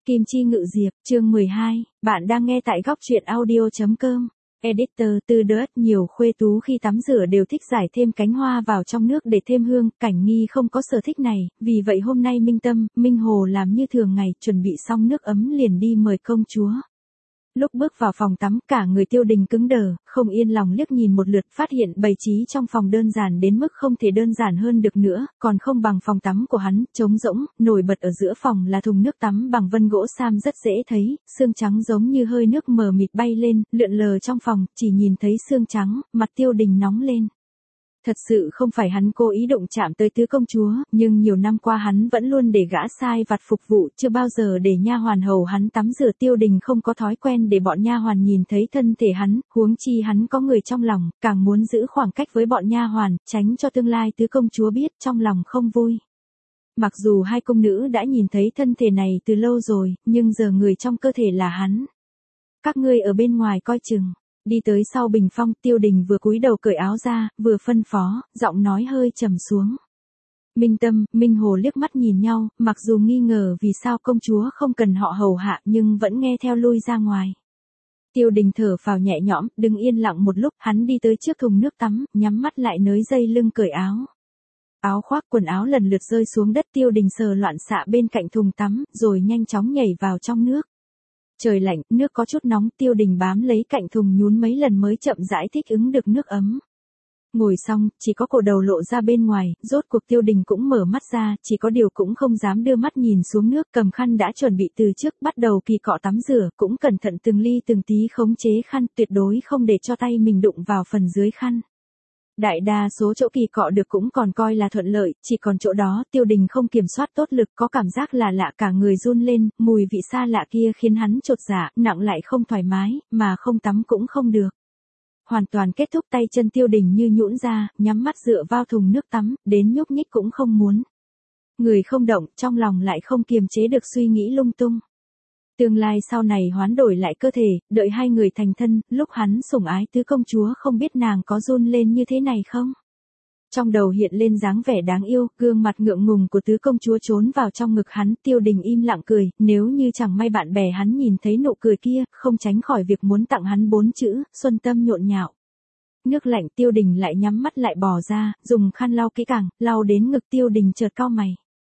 Kim Chi Ngự Diệp, chương 12, bạn đang nghe tại góc truyện audio.com. Editor từ đợt nhiều khuê tú khi tắm rửa đều thích rải thêm cánh hoa vào trong nước để thêm hương, Cảnh Nghi không có sở thích này, vì vậy hôm nay Minh Tâm, Minh Hồ làm như thường ngày, chuẩn bị xong nước ấm liền đi mời công chúa. Lúc bước vào phòng tắm, cả người Tiêu Đình cứng đờ, không yên lòng liếc nhìn một lượt, phát hiện bày trí trong phòng đơn giản đến mức không thể đơn giản hơn được nữa, còn không bằng phòng tắm của hắn, trống rỗng, nổi bật ở giữa phòng là thùng nước tắm bằng vân gỗ sam rất dễ thấy, xương trắng giống như hơi nước mờ mịt bay lên, lượn lờ trong phòng, chỉ nhìn thấy xương trắng, mặt Tiêu Đình nóng lên. Thật sự không phải hắn cố ý động chạm tới tứ công chúa, nhưng nhiều năm qua hắn vẫn luôn để gã sai vặt phục vụ, chưa bao giờ để nha hoàn hầu hắn tắm rửa. Tiêu Đình không có thói quen để bọn nha hoàn nhìn thấy thân thể hắn, huống chi hắn có người trong lòng, càng muốn giữ khoảng cách với bọn nha hoàn, tránh cho tương lai tứ công chúa biết, trong lòng không vui. Mặc dù hai cung nữ đã nhìn thấy thân thể này từ lâu rồi, nhưng giờ người trong cơ thể là hắn. Các ngươi ở bên ngoài coi chừng. Đi tới sau bình phong, Tiêu Đình vừa cúi đầu cởi áo ra, vừa phân phó, giọng nói hơi trầm xuống. Minh Tâm, Minh Hồ liếc mắt nhìn nhau, mặc dù nghi ngờ vì sao công chúa không cần họ hầu hạ nhưng vẫn nghe theo lui ra ngoài. Tiêu Đình thở phào nhẹ nhõm, đứng yên lặng một lúc, hắn đi tới trước thùng nước tắm, nhắm mắt lại nới dây lưng cởi áo. Áo khoác quần áo lần lượt rơi xuống đất, Tiêu Đình sờ loạn xạ bên cạnh thùng tắm, rồi nhanh chóng nhảy vào trong nước. Trời lạnh, nước có chút nóng, Tiêu Đình bám lấy cạnh thùng nhún mấy lần mới chậm rãi thích ứng được nước ấm. Ngồi xong, chỉ có cổ đầu lộ ra bên ngoài, rốt cuộc Tiêu Đình cũng mở mắt ra, chỉ có điều cũng không dám đưa mắt nhìn xuống nước, cầm khăn đã chuẩn bị từ trước, bắt đầu kỳ cọ tắm rửa, cũng cẩn thận từng ly từng tí khống chế khăn, tuyệt đối không để cho tay mình đụng vào phần dưới khăn. Đại đa số chỗ kỳ cọ được cũng còn coi là thuận lợi, chỉ còn chỗ đó Tiêu Đình không kiểm soát tốt lực, có cảm giác là lạ, cả người run lên, mùi vị xa lạ kia khiến hắn chột dạ, nặng lại không thoải mái, mà không tắm cũng không được. Hoàn toàn kết thúc, tay chân Tiêu Đình như nhũn ra, nhắm mắt dựa vào thùng nước tắm, đến nhúc nhích cũng không muốn. Người không động, trong lòng lại không kiềm chế được suy nghĩ lung tung. Tương lai sau này hoán đổi lại cơ thể, đợi hai người thành thân, lúc hắn sủng ái tứ công chúa không biết nàng có run lên như thế này không? Trong đầu hiện lên dáng vẻ đáng yêu, gương mặt ngượng ngùng của tứ công chúa trốn vào trong ngực hắn, Tiêu Đình im lặng cười, nếu như chẳng may bạn bè hắn nhìn thấy nụ cười kia, không tránh khỏi việc muốn tặng hắn 4 chữ, xuân tâm nhộn nhạo. Nước lạnh, Tiêu Đình lại nhắm mắt lại bò ra, dùng khăn lau kỹ càng, lau đến ngực. Tiêu Đình chợt cau mày.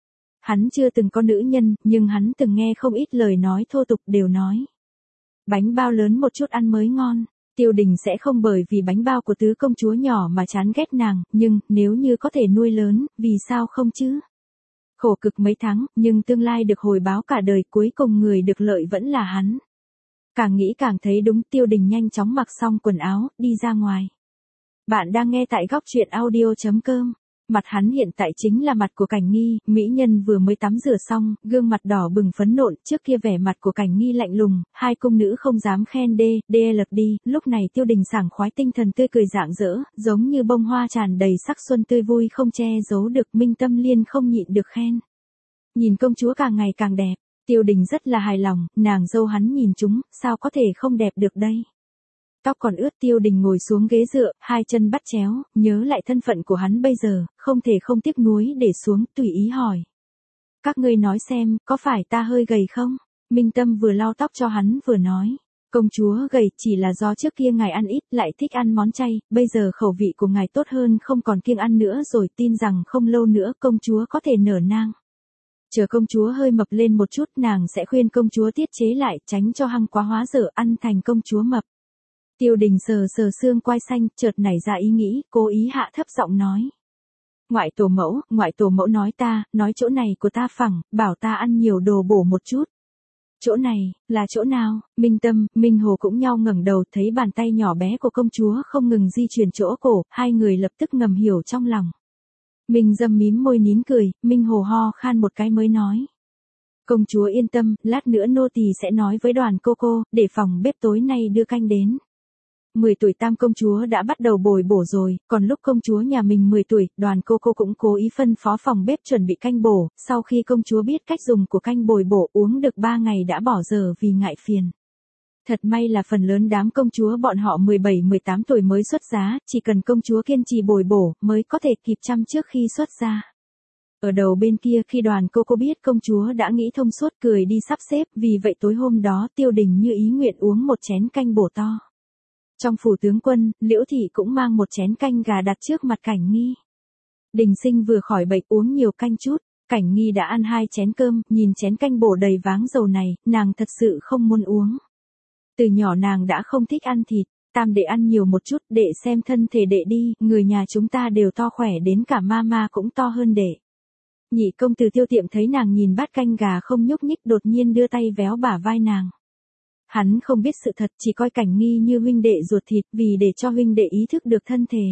Hắn chưa từng có nữ nhân, nhưng hắn từng nghe không ít lời nói thô tục, đều nói bánh bao lớn một chút ăn mới ngon. Tiêu Đình sẽ không bởi vì bánh bao của tứ công chúa nhỏ mà chán ghét nàng, nhưng nếu như có thể nuôi lớn, vì sao không chứ? Khổ cực mấy tháng, nhưng tương lai được hồi báo cả đời, cuối cùng người được lợi vẫn là hắn. Càng nghĩ càng thấy đúng, Tiêu Đình nhanh chóng mặc xong quần áo, đi ra ngoài. Bạn đang nghe tại góc truyện audio.com. Mặt hắn hiện tại chính là mặt của Cảnh Nghi, mỹ nhân vừa mới tắm rửa xong, gương mặt đỏ bừng phấn nộn, trước kia vẻ mặt của Cảnh Nghi lạnh lùng, hai cung nữ không dám khen lật đi, lúc này Tiêu Đình sảng khoái, tinh thần tươi cười rạng rỡ, giống như bông hoa tràn đầy sắc xuân, tươi vui không che giấu được. Minh Tâm Liên không nhịn được khen. Nhìn công chúa càng ngày càng đẹp, Tiêu Đình rất là hài lòng, nàng dâu hắn nhìn chúng, sao có thể không đẹp được đây. Tóc còn ướt, Tiêu Đình ngồi xuống ghế dựa, hai chân bắt chéo, nhớ lại thân phận của hắn bây giờ, không thể không tiếc nuối để xuống, tùy ý hỏi. Các ngươi nói xem, có phải ta hơi gầy không? Minh Tâm vừa lau tóc cho hắn vừa nói. Công chúa gầy chỉ là do trước kia ngài ăn ít, lại thích ăn món chay, bây giờ khẩu vị của ngài tốt hơn, không còn kiêng ăn nữa rồi, tin rằng không lâu nữa công chúa có thể nở nang. Chờ công chúa hơi mập lên một chút, nàng sẽ khuyên công chúa tiết chế lại, tránh cho hăng quá hóa dở, ăn thành công chúa mập. Tiêu Đình sờ sờ xương quai xanh, chợt nảy ra ý nghĩ, cố ý hạ thấp giọng nói. Ngoại tổ mẫu nói chỗ này của ta phẳng, bảo ta ăn nhiều đồ bổ một chút. Chỗ này, là chỗ nào? Minh Tâm, Minh Hồ cũng nhau ngẩng đầu, thấy bàn tay nhỏ bé của công chúa không ngừng di chuyển chỗ cổ, hai người lập tức ngầm hiểu trong lòng. Minh Dâm mím môi nín cười, Minh Hồ ho khan một cái mới nói. Công chúa yên tâm, lát nữa nô tỳ sẽ nói với đoàn cô, để phòng bếp tối nay đưa canh đến. 10 tuổi tam công chúa đã bắt đầu bồi bổ rồi, còn lúc công chúa nhà mình 10 tuổi, đoàn cô cũng cố ý phân phó phòng bếp chuẩn bị canh bổ, sau khi công chúa biết cách dùng của canh bồi bổ, uống được 3 ngày đã bỏ dở vì ngại phiền. Thật may là phần lớn đám công chúa bọn họ 17-18 tuổi mới xuất giá, chỉ cần công chúa kiên trì bồi bổ, mới có thể kịp chăm trước khi xuất gia. Ở đầu bên kia khi đoàn cô biết công chúa đã nghĩ thông suốt cười đi sắp xếp, vì vậy tối hôm đó Tiêu Đình như ý nguyện uống một chén canh bổ to. Trong phủ tướng quân, Liễu Thị cũng mang một chén canh gà đặt trước mặt Cảnh Nghi. Đình Sinh vừa khỏi bệnh uống nhiều canh chút, Cảnh Nghi đã ăn 2 chén cơm, nhìn chén canh bổ đầy váng dầu này, nàng thật sự không muốn uống. Từ nhỏ nàng đã không thích ăn thịt, Tam đệ ăn nhiều một chút, đệ xem thân thể đệ đi, người nhà chúng ta đều to khỏe đến cả mama cũng to hơn đệ. Nhị công tử Tiêu Tiệm thấy nàng nhìn bát canh gà không nhúc nhích đột nhiên đưa tay véo bả vai nàng. Hắn không biết sự thật, chỉ coi Cảnh Nghi như huynh đệ ruột thịt vì để cho huynh đệ ý thức được thân thể.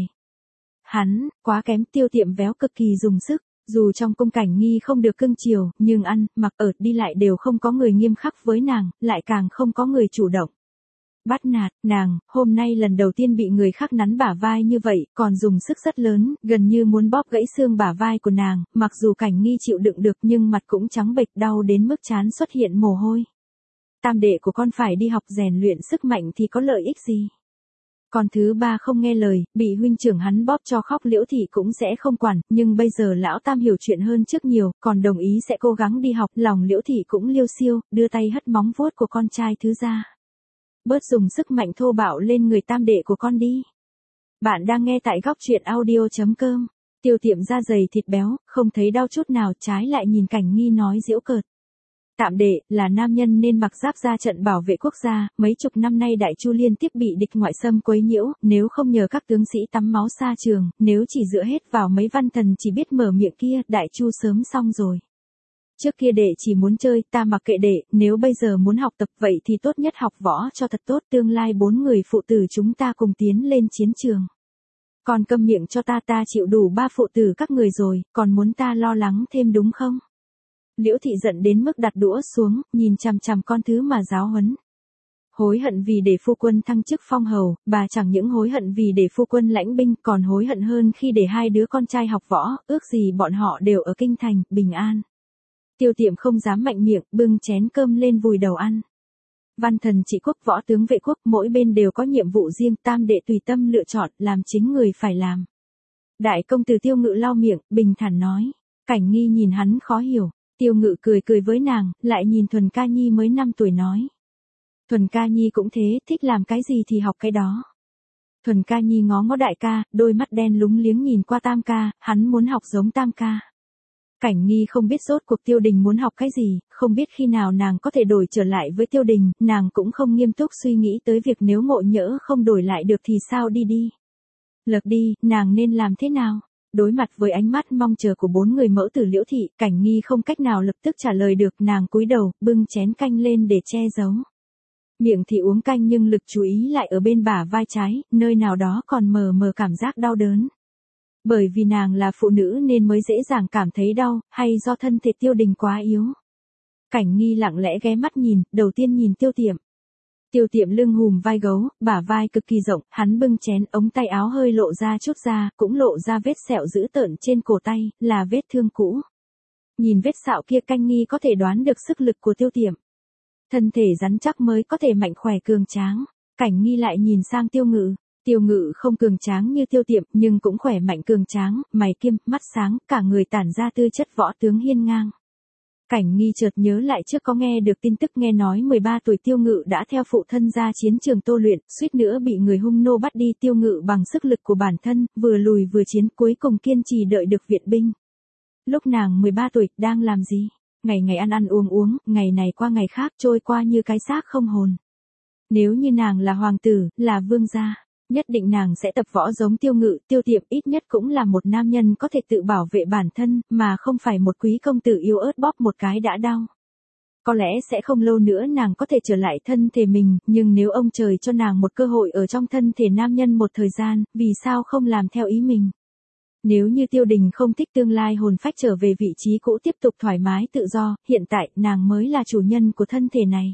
Hắn, quá kém. Tiêu Tiệm véo cực kỳ dùng sức, dù trong cung Cảnh Nghi không được cưng chiều, nhưng ăn, mặc ở, đi lại đều không có người nghiêm khắc với nàng, lại càng không có người chủ động bắt nạt nàng. Hôm nay lần đầu tiên bị người khác nắn bả vai như vậy, còn dùng sức rất lớn, gần như muốn bóp gãy xương bả vai của nàng, mặc dù Cảnh Nghi chịu đựng được nhưng mặt cũng trắng bệch đau đến mức trán xuất hiện mồ hôi. Tam đệ của con phải đi học rèn luyện sức mạnh thì có lợi ích gì? Còn thứ ba không nghe lời, bị huynh trưởng hắn bóp cho khóc, Liễu Thị cũng sẽ không quản, nhưng bây giờ lão Tam hiểu chuyện hơn trước nhiều, còn đồng ý sẽ cố gắng đi học, lòng Liễu Thị cũng liêu xiêu, đưa tay hất móng vuốt của con trai thứ ra. Bớt dùng sức mạnh thô bạo lên người tam đệ của con đi. Bạn đang nghe tại góc truyện audio.com. Tiêu Tiệm da dày thịt béo, không thấy đau chút nào, trái lại nhìn Cảnh Nghi nói giễu cợt. Tạm đệ, là nam nhân nên mặc giáp ra trận bảo vệ quốc gia, mấy chục năm nay Đại Chu liên tiếp bị địch ngoại xâm quấy nhiễu, nếu không nhờ các tướng sĩ tắm máu xa trường, nếu chỉ dựa hết vào mấy văn thần chỉ biết mở miệng kia, Đại Chu sớm xong rồi. Trước kia đệ chỉ muốn chơi, ta mặc kệ đệ, nếu bây giờ muốn học tập vậy thì tốt nhất học võ cho thật tốt, tương lai 4 người phụ tử chúng ta cùng tiến lên chiến trường. Còn câm miệng cho ta chịu đủ 3 phụ tử các người rồi, còn muốn ta lo lắng thêm đúng không? Liễu Thị giận đến mức đặt đũa xuống, nhìn chằm chằm con thứ mà giáo huấn. Hối hận vì để phu quân thăng chức phong hầu, bà chẳng những hối hận vì để phu quân lãnh binh, còn hối hận hơn khi để 2 đứa con trai học võ, ước gì bọn họ đều ở kinh thành, bình an. Tiêu Tiệm không dám mạnh miệng, bưng chén cơm lên vùi đầu ăn. Văn thần trị quốc, võ tướng vệ quốc, mỗi bên đều có nhiệm vụ riêng, tam đệ tùy tâm lựa chọn, làm chính người phải làm. Đại công tử Tiêu Ngự lau miệng, bình thản nói. Cảnh Nghi nhìn hắn khó hiểu. Tiêu Ngự cười với nàng, lại nhìn Thuần Ca Nhi mới 5 tuổi nói. Thuần Ca Nhi cũng thế, thích làm cái gì thì học cái đó. Thuần Ca Nhi ngó đại ca, đôi mắt đen lúng liếng nhìn qua Tam ca, hắn muốn học giống Tam ca. Cảnh Nghi không biết rốt cuộc Tiêu Đình muốn học cái gì, không biết khi nào nàng có thể đổi trở lại với Tiêu Đình, nàng cũng không nghiêm túc suy nghĩ tới việc nếu ngộ nhỡ không đổi lại được thì sao đi. Lược đi, nàng nên làm thế nào? Đối mặt với ánh mắt mong chờ của 4 người mẫu tử Liễu Thị, Cảnh Nghi không cách nào lập tức trả lời được, nàng cúi đầu, bưng chén canh lên để che giấu. Miệng thì uống canh nhưng lực chú ý lại ở bên bả vai trái, nơi nào đó còn mờ cảm giác đau đớn. Bởi vì nàng là phụ nữ nên mới dễ dàng cảm thấy đau, hay do thân thể Tiêu Đình quá yếu. Cảnh Nghi lặng lẽ ghé mắt nhìn, đầu tiên nhìn Tiêu Tiệm. Tiêu Tiệm lưng hùm vai gấu, bả vai cực kỳ rộng, hắn bưng chén, ống tay áo hơi lộ ra chút da, cũng lộ ra vết sẹo dữ tợn trên cổ tay, là vết thương cũ. Nhìn vết sẹo kia, Cảnh Nghi có thể đoán được sức lực của Tiêu Tiệm. Thân thể rắn chắc mới có thể mạnh khỏe cường tráng. Cảnh Nghi lại nhìn sang Tiêu Ngự. Tiêu Ngự không cường tráng như Tiêu Tiệm, nhưng cũng khỏe mạnh cường tráng, mày kiêm, mắt sáng, cả người tản ra tư chất võ tướng hiên ngang. Cảnh Nghi chợt nhớ lại trước có nghe được tin tức, nghe nói 13 tuổi Tiêu Ngự đã theo phụ thân ra chiến trường tô luyện, suýt nữa bị người hung nô bắt đi. Tiêu Ngự bằng sức lực của bản thân, vừa lùi vừa chiến, cuối cùng kiên trì đợi được viện binh. Lúc nàng 13 tuổi, đang làm gì? Ngày ăn uống, ngày này qua ngày khác trôi qua như cái xác không hồn. Nếu như nàng là hoàng tử, là vương gia, nhất định nàng sẽ tập võ giống Tiêu Ngự. Tiêu Tiệm ít nhất cũng là một nam nhân có thể tự bảo vệ bản thân, mà không phải một quý công tử yếu ớt bóp một cái đã đau. Có lẽ sẽ không lâu nữa nàng có thể trở lại thân thể mình, nhưng nếu ông trời cho nàng một cơ hội ở trong thân thể nam nhân một thời gian, vì sao không làm theo ý mình? Nếu như Tiêu Đình không thích tương lai hồn phách trở về vị trí cũ tiếp tục thoải mái tự do, hiện tại nàng mới là chủ nhân của thân thể này.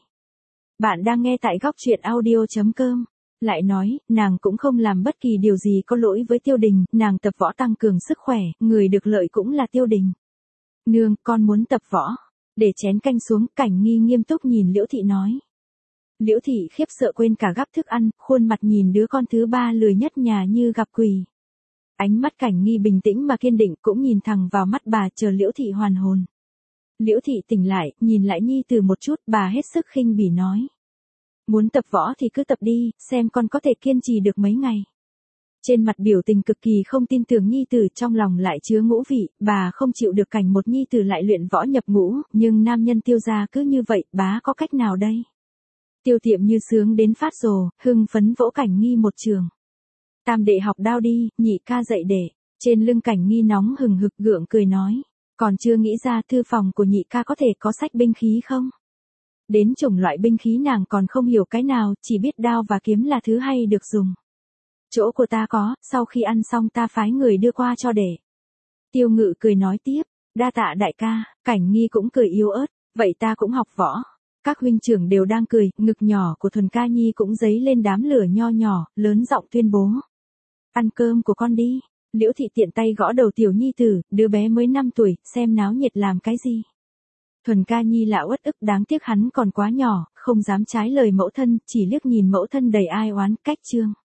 Bạn đang nghe tại góc truyện audio.com. Lại nói, nàng cũng không làm bất kỳ điều gì có lỗi với Tiêu Đình, nàng tập võ tăng cường sức khỏe, người được lợi cũng là Tiêu Đình. Nương, con muốn tập võ. Để chén canh xuống, Cảnh Nghi nghiêm túc nhìn Liễu Thị nói. Liễu Thị khiếp sợ quên cả gắp thức ăn, khuôn mặt nhìn đứa con thứ ba lười nhất nhà như gặp quỷ. Ánh mắt Cảnh Nghi bình tĩnh mà kiên định, cũng nhìn thẳng vào mắt bà, chờ Liễu Thị hoàn hồn. Liễu Thị tỉnh lại, nhìn lại nhi tử một chút, bà hết sức khinh bỉ nói. Muốn tập võ thì cứ tập đi, xem con có thể kiên trì được mấy ngày. Trên mặt biểu tình cực kỳ không tin tưởng nhi tử, trong lòng lại chứa ngũ vị, bà không chịu được cảnh một nhi tử lại luyện võ nhập ngũ, nhưng nam nhân Tiêu gia cứ như vậy, bá có cách nào đây? Tiêu Tiệm như sướng đến phát rồ, hưng phấn vỗ Cảnh Nghi một trường. Tam đệ học đao đi, nhị ca dạy đệ. Trên lưng Cảnh Nghi nóng hừng hực gượng cười nói. Còn chưa nghĩ ra thư phòng của nhị ca có thể có sách binh khí không? Đến chủng loại binh khí nàng còn không hiểu cái nào, chỉ biết đao và kiếm là thứ hay được dùng. Chỗ của ta có, sau khi ăn xong ta phái người đưa qua cho đệ. Tiêu Ngự cười nói tiếp, đa tạ đại ca. Cảnh Nghi cũng cười yếu ớt, vậy ta cũng học võ. Các huynh trưởng đều đang cười, ngực nhỏ của Thuần Ca Nhi cũng dấy lên đám lửa nho nhỏ, lớn giọng tuyên bố. Ăn cơm của con đi. Liễu Thị tiện tay gõ đầu tiểu nhi tử, đứa bé mới 5 tuổi, xem náo nhiệt làm cái gì. Thuần Ca Nhi là uất ức, đáng tiếc hắn còn quá nhỏ, không dám trái lời mẫu thân, chỉ liếc nhìn mẫu thân đầy ai oán, cách chương.